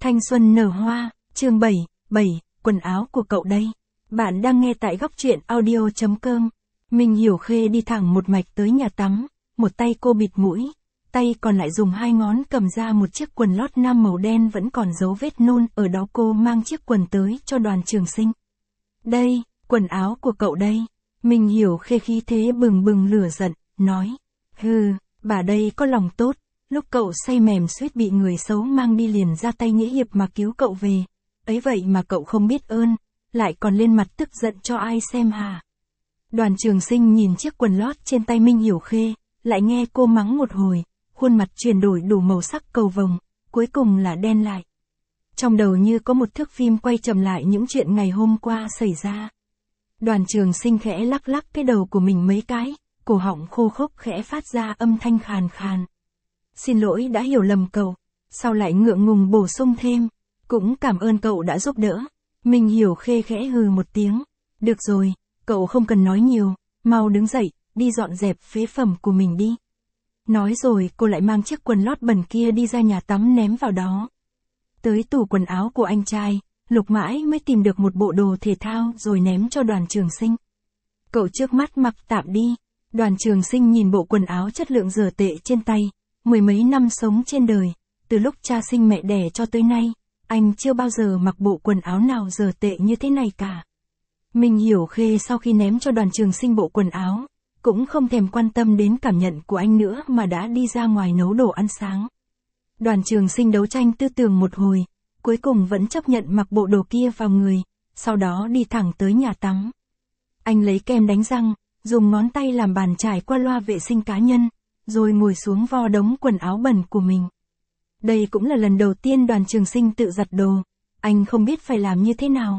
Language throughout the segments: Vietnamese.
Thanh xuân nở hoa, chương 7, quần áo của cậu đây. Bạn đang nghe tại góc truyện audio.com. Minh Hiểu Khê đi thẳng một mạch tới nhà tắm, một tay cô bịt mũi, tay còn lại dùng hai ngón cầm ra một chiếc quần lót nam màu đen vẫn còn dấu vết nôn ở đó. Cô mang chiếc quần tới cho Đoàn Trường Sinh. Đây, quần áo của cậu đây. Minh Hiểu Khê khí thế bừng bừng lửa giận, nói. Hừ, bà đây có lòng tốt, lúc cậu say mềm suýt bị người xấu mang đi liền ra tay nghĩa hiệp mà cứu cậu về. Ấy vậy mà cậu không biết ơn, lại còn lên mặt tức giận cho ai xem hả? Đoàn Trường Sinh nhìn chiếc quần lót trên tay Minh Hiểu Khê, lại nghe cô mắng một hồi, khuôn mặt chuyển đổi đủ màu sắc cầu vồng, cuối cùng là đen lại. Trong đầu như có một thước phim quay chậm lại những chuyện ngày hôm qua xảy ra. Đoàn Trường Sinh khẽ lắc lắc cái đầu của mình mấy cái, cổ họng khô khốc khẽ phát ra âm thanh khàn khàn. Xin lỗi đã hiểu lầm cậu, sau lại ngượng ngùng bổ sung thêm, cũng cảm ơn cậu đã giúp đỡ. Minh Hiểu Khê khẽ hừ một tiếng, được rồi, cậu không cần nói nhiều, mau đứng dậy, đi dọn dẹp phế phẩm của mình đi. Nói rồi cô lại mang chiếc quần lót bẩn kia đi ra nhà tắm ném vào đó. Tới tủ quần áo của anh trai, lục mãi mới tìm được một bộ đồ thể thao rồi ném cho Đoàn Trường Sinh. Cậu trước mắt mặc tạm đi. Đoàn Trường Sinh nhìn bộ quần áo chất lượng dở tệ trên tay, mười mấy năm sống trên đời, từ lúc cha sinh mẹ đẻ cho tới nay, anh chưa bao giờ mặc bộ quần áo nào dở tệ như thế này cả. Minh Hiểu Khê sau khi ném cho Đoàn Trường Sinh bộ quần áo, cũng không thèm quan tâm đến cảm nhận của anh nữa mà đã đi ra ngoài nấu đồ ăn sáng. Đoàn Trường Sinh đấu tranh tư tưởng một hồi, cuối cùng vẫn chấp nhận mặc bộ đồ kia vào người, sau đó đi thẳng tới nhà tắm. Anh lấy kem đánh răng, dùng ngón tay làm bàn chải qua loa vệ sinh cá nhân, rồi ngồi xuống vo đống quần áo bẩn của mình. Đây cũng là lần đầu tiên Đoàn Trường Sinh tự giặt đồ, anh không biết phải làm như thế nào.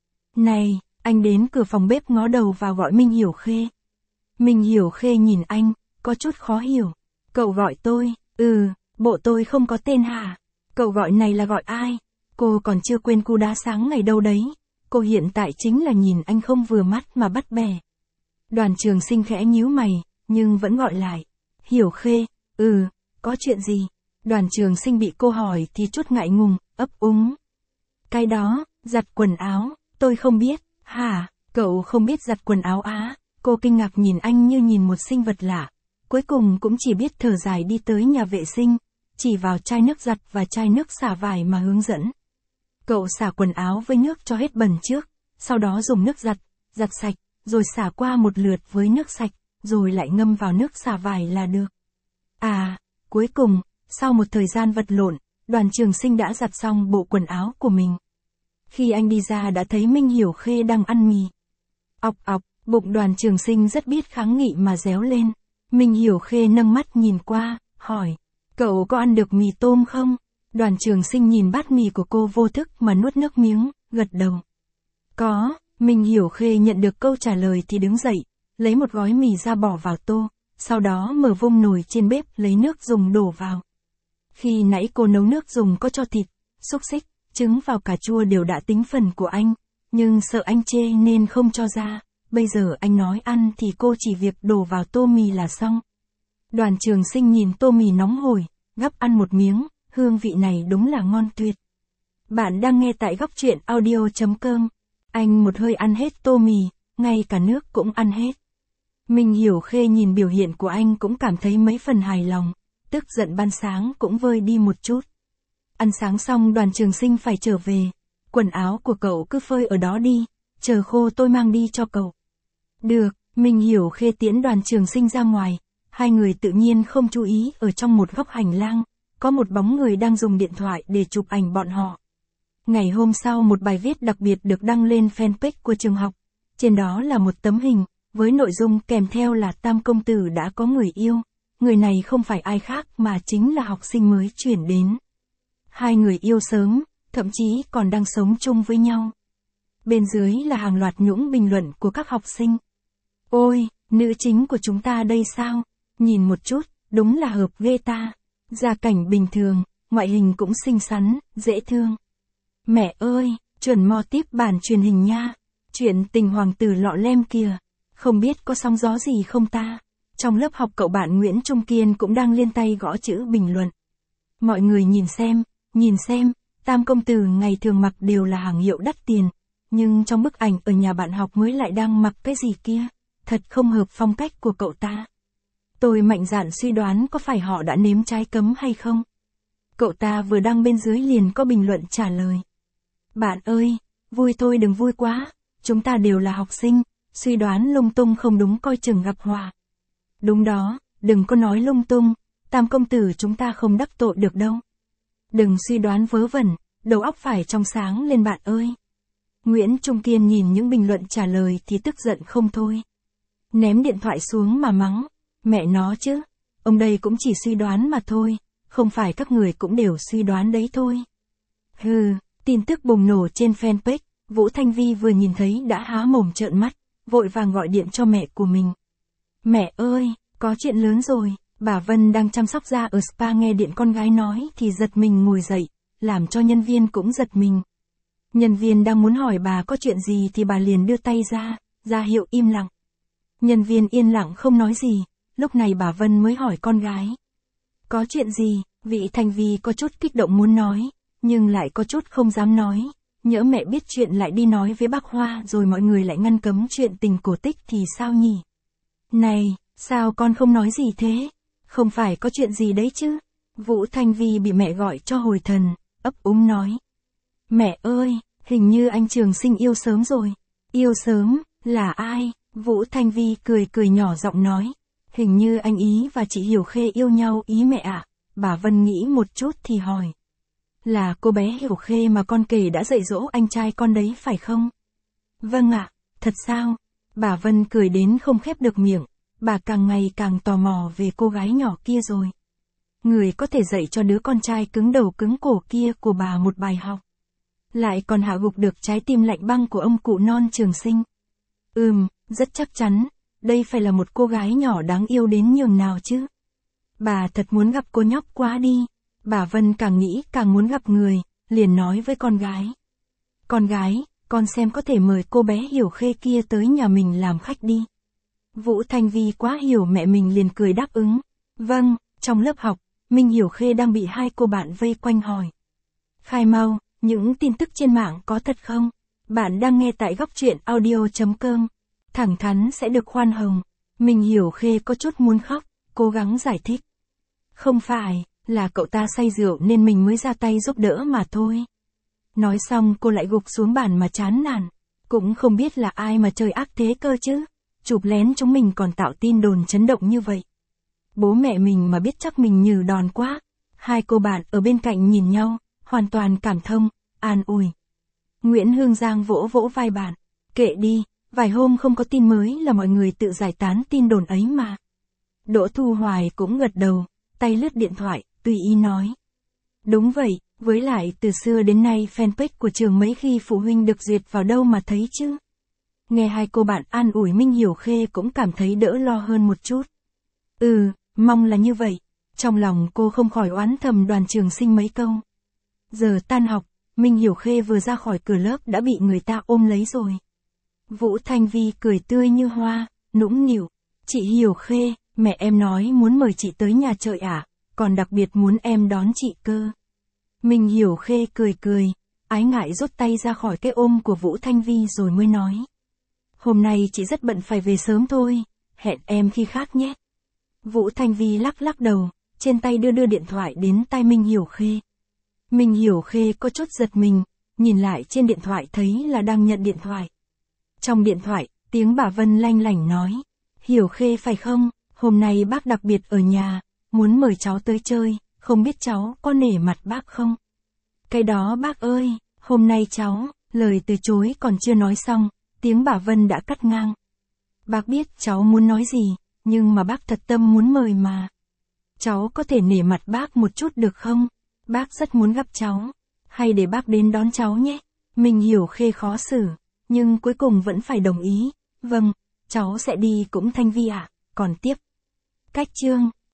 Này, anh đến cửa phòng bếp ngó đầu vào gọi Minh Hiểu Khê. Minh Hiểu Khê nhìn anh, có chút khó hiểu. Cậu gọi tôi, bộ tôi không có tên hả? Cậu gọi này là gọi ai? Cô còn chưa quên cú đá sáng ngày đâu đấy. Cô hiện tại chính là nhìn anh không vừa mắt mà bắt bẻ. Đoàn Trường Sinh khẽ nhíu mày, nhưng vẫn gọi lại. Hiểu Khê, có chuyện gì? Đoàn Trường Sinh bị cô hỏi thì chút ngại ngùng, ấp úng. Cái đó, giặt quần áo, tôi không biết, hả? Cậu không biết giặt quần áo á? Cô kinh ngạc nhìn anh như nhìn một sinh vật lạ. Cuối cùng cũng chỉ biết thở dài đi tới nhà vệ sinh, chỉ vào chai nước giặt và chai nước xả vải mà hướng dẫn. Cậu xả quần áo với nước cho hết bẩn trước, sau đó dùng nước giặt sạch, rồi xả qua một lượt với nước sạch, rồi lại ngâm vào nước xả vải là được. Cuối cùng, sau một thời gian vật lộn, Đoàn Trường Sinh đã giặt xong bộ quần áo của mình. Khi anh đi ra đã thấy Minh Hiểu Khê đang ăn mì. Ọc ọc, bụng Đoàn Trường Sinh rất biết kháng nghị mà réo lên. Minh Hiểu Khê nâng mắt nhìn qua, hỏi, cậu có ăn được mì tôm không? Đoàn Trường Sinh nhìn bát mì của cô vô thức mà nuốt nước miếng, gật đầu. Có. Minh Hiểu Khê nhận được câu trả lời thì đứng dậy, lấy một gói mì ra bỏ vào tô, sau đó mở vung nồi trên bếp lấy nước dùng đổ vào. Khi nãy cô nấu nước dùng có cho thịt, xúc xích, trứng vào cà chua đều đã tính phần của anh, nhưng sợ anh chê nên không cho ra, bây giờ anh nói ăn thì cô chỉ việc đổ vào tô mì là xong. Đoàn Trường Sinh nhìn tô mì nóng hổi, gắp ăn một miếng, hương vị này đúng là ngon tuyệt. Bạn đang nghe tại góc truyện audio.com. Anh một hơi ăn hết tô mì, ngay cả nước cũng ăn hết. Minh Hiểu Khê nhìn biểu hiện của anh cũng cảm thấy mấy phần hài lòng, tức giận ban sáng cũng vơi đi một chút. Ăn sáng xong Đoàn Trường Sinh phải trở về, quần áo của cậu cứ phơi ở đó đi, chờ khô tôi mang đi cho cậu. Được, Minh Hiểu Khê tiễn Đoàn Trường Sinh ra ngoài, hai người tự nhiên không chú ý ở trong một góc hành lang, có một bóng người đang dùng điện thoại để chụp ảnh bọn họ. Ngày hôm sau một bài viết đặc biệt được đăng lên fanpage của trường học, trên đó là một tấm hình, với nội dung kèm theo là Tam công tử đã có người yêu, người này không phải ai khác mà chính là học sinh mới chuyển đến. Hai người yêu sớm, thậm chí còn đang sống chung với nhau. Bên dưới là hàng loạt những bình luận của các học sinh. Ôi, nữ chính của chúng ta đây sao? Nhìn một chút, đúng là hợp ghê ta. Gia cảnh bình thường, ngoại hình cũng xinh xắn, dễ thương. Mẹ ơi, chuẩn mò tiếp bản truyền hình nha. Chuyện tình hoàng tử lọ lem kìa. Không biết có sóng gió gì không ta? Trong lớp học cậu bạn Nguyễn Trung Kiên cũng đang liên tay gõ chữ bình luận. Mọi người nhìn xem, Tam công tử ngày thường mặc đều là hàng hiệu đắt tiền, nhưng trong bức ảnh ở nhà bạn học mới lại đang mặc cái gì kia, thật không hợp phong cách của cậu ta. Tôi mạnh dạn suy đoán có phải họ đã nếm trái cấm hay không. Cậu ta vừa đăng bên dưới liền có bình luận trả lời. Bạn ơi, vui thôi đừng vui quá, chúng ta đều là học sinh, suy đoán lung tung không đúng coi chừng gặp họa. Đúng đó, đừng có nói lung tung, Tam công tử chúng ta không đắc tội được đâu. Đừng suy đoán vớ vẩn, đầu óc phải trong sáng lên bạn ơi. Nguyễn Trung Kiên nhìn những bình luận trả lời thì tức giận không thôi. Ném điện thoại xuống mà mắng, mẹ nó chứ, ông đây cũng chỉ suy đoán mà thôi, không phải các người cũng đều suy đoán đấy thôi. Hừ, tin tức bùng nổ trên fanpage, Vũ Thanh Vi vừa nhìn thấy đã há mồm trợn mắt, vội vàng gọi điện cho mẹ của mình. Mẹ ơi, có chuyện lớn rồi, bà Vân đang chăm sóc da ở spa nghe điện con gái nói thì giật mình ngồi dậy, làm cho nhân viên cũng giật mình. Nhân viên đang muốn hỏi bà có chuyện gì thì bà liền đưa tay ra hiệu im lặng. Nhân viên yên lặng không nói gì, lúc này bà Vân mới hỏi con gái. Có chuyện gì? Vị Thanh Vi có chút kích động muốn nói, nhưng lại có chút không dám nói, nhỡ mẹ biết chuyện lại đi nói với bác Hoa rồi mọi người lại ngăn cấm chuyện tình cổ tích thì sao nhỉ? Này, sao con không nói gì thế? Không phải có chuyện gì đấy chứ? Vũ Thanh Vi bị mẹ gọi cho hồi thần, ấp úng nói. Mẹ ơi, hình như anh Trường Sinh yêu sớm rồi. Yêu sớm, là ai? Vũ Thanh Vi cười nhỏ giọng nói. Hình như anh ý và chị Hiểu Khê yêu nhau ý mẹ ạ. Bà Vân nghĩ một chút thì hỏi. Là cô bé Hiểu Khê mà con kể đã dạy dỗ anh trai con đấy phải không? Vâng ạ, thật sao? Bà Vân cười đến không khép được miệng, bà càng ngày càng tò mò về cô gái nhỏ kia rồi. Người có thể dạy cho đứa con trai cứng đầu cứng cổ kia của bà một bài học. Lại còn hạ gục được trái tim lạnh băng của ông cụ non Trường Sinh. Rất chắc chắn, đây phải là một cô gái nhỏ đáng yêu đến nhường nào chứ. Bà thật muốn gặp cô nhóc quá đi. Bà Vân càng nghĩ càng muốn gặp người, liền nói với con gái. Con gái, con xem có thể mời cô bé Hiểu Khê kia tới nhà mình làm khách đi. Vũ Thanh Vi quá hiểu mẹ mình liền cười đáp ứng. Vâng, trong lớp học, Minh Hiểu Khê đang bị hai cô bạn vây quanh hỏi. Khai mau, những tin tức trên mạng có thật không? Bạn đang nghe tại góc truyện audio.com. Thẳng thắn sẽ được khoan hồng. Minh Hiểu Khê có chút muốn khóc, cố gắng giải thích. Không phải, là cậu ta say rượu nên mình mới ra tay giúp đỡ mà thôi. Nói xong cô lại gục xuống bàn mà chán nản. Cũng không biết là ai mà trời ác thế cơ chứ. Chụp lén chúng mình còn tạo tin đồn chấn động như vậy. Bố mẹ mình mà biết chắc mình nhừ đòn quá. Hai cô bạn ở bên cạnh nhìn nhau, hoàn toàn cảm thông, an ủi. Nguyễn Hương Giang vỗ vỗ vai bạn. Kệ đi, vài hôm không có tin mới là mọi người tự giải tán tin đồn ấy mà. Đỗ Thu Hoài cũng gật đầu, tay lướt điện thoại, tùy ý nói. Đúng vậy, với lại từ xưa đến nay fanpage của trường mấy khi phụ huynh được duyệt vào đâu mà thấy chứ. Nghe hai cô bạn an ủi Minh Hiểu Khê cũng cảm thấy đỡ lo hơn một chút. Mong là như vậy. Trong lòng cô không khỏi oán thầm Đoàn Trường Sinh mấy câu. Giờ tan học, Minh Hiểu Khê vừa ra khỏi cửa lớp đã bị người ta ôm lấy rồi. Vũ Thanh Vi cười tươi như hoa, nũng nịu. Chị Hiểu Khê, mẹ em nói muốn mời chị tới nhà chơi à, còn đặc biệt muốn em đón chị cơ. Minh Hiểu Khê cười, ái ngại rút tay ra khỏi cái ôm của Vũ Thanh Vi rồi mới nói. Hôm nay chị rất bận phải về sớm thôi, hẹn em khi khác nhé. Vũ Thanh Vi lắc đầu, trên tay đưa điện thoại đến tai Minh Hiểu Khê. Minh Hiểu Khê có chút giật mình, nhìn lại trên điện thoại thấy là đang nhận điện thoại. Trong điện thoại, tiếng bà Vân lanh lảnh nói. Hiểu Khê phải không, hôm nay bác đặc biệt ở nhà, muốn mời cháu tới chơi, không biết cháu có nể mặt bác không? Cái đó bác ơi, hôm nay cháu, lời từ chối còn chưa nói xong, tiếng bà Vân đã cắt ngang. Bác biết cháu muốn nói gì, nhưng mà bác thật tâm muốn mời mà. Cháu có thể nể mặt bác một chút được không? Bác rất muốn gặp cháu. Hay để bác đến đón cháu nhé. Mình Hiểu Khê khó xử, nhưng cuối cùng vẫn phải đồng ý. Vâng, cháu sẽ đi cũng Thanh Vi ạ. Còn tiếp. Cách chương.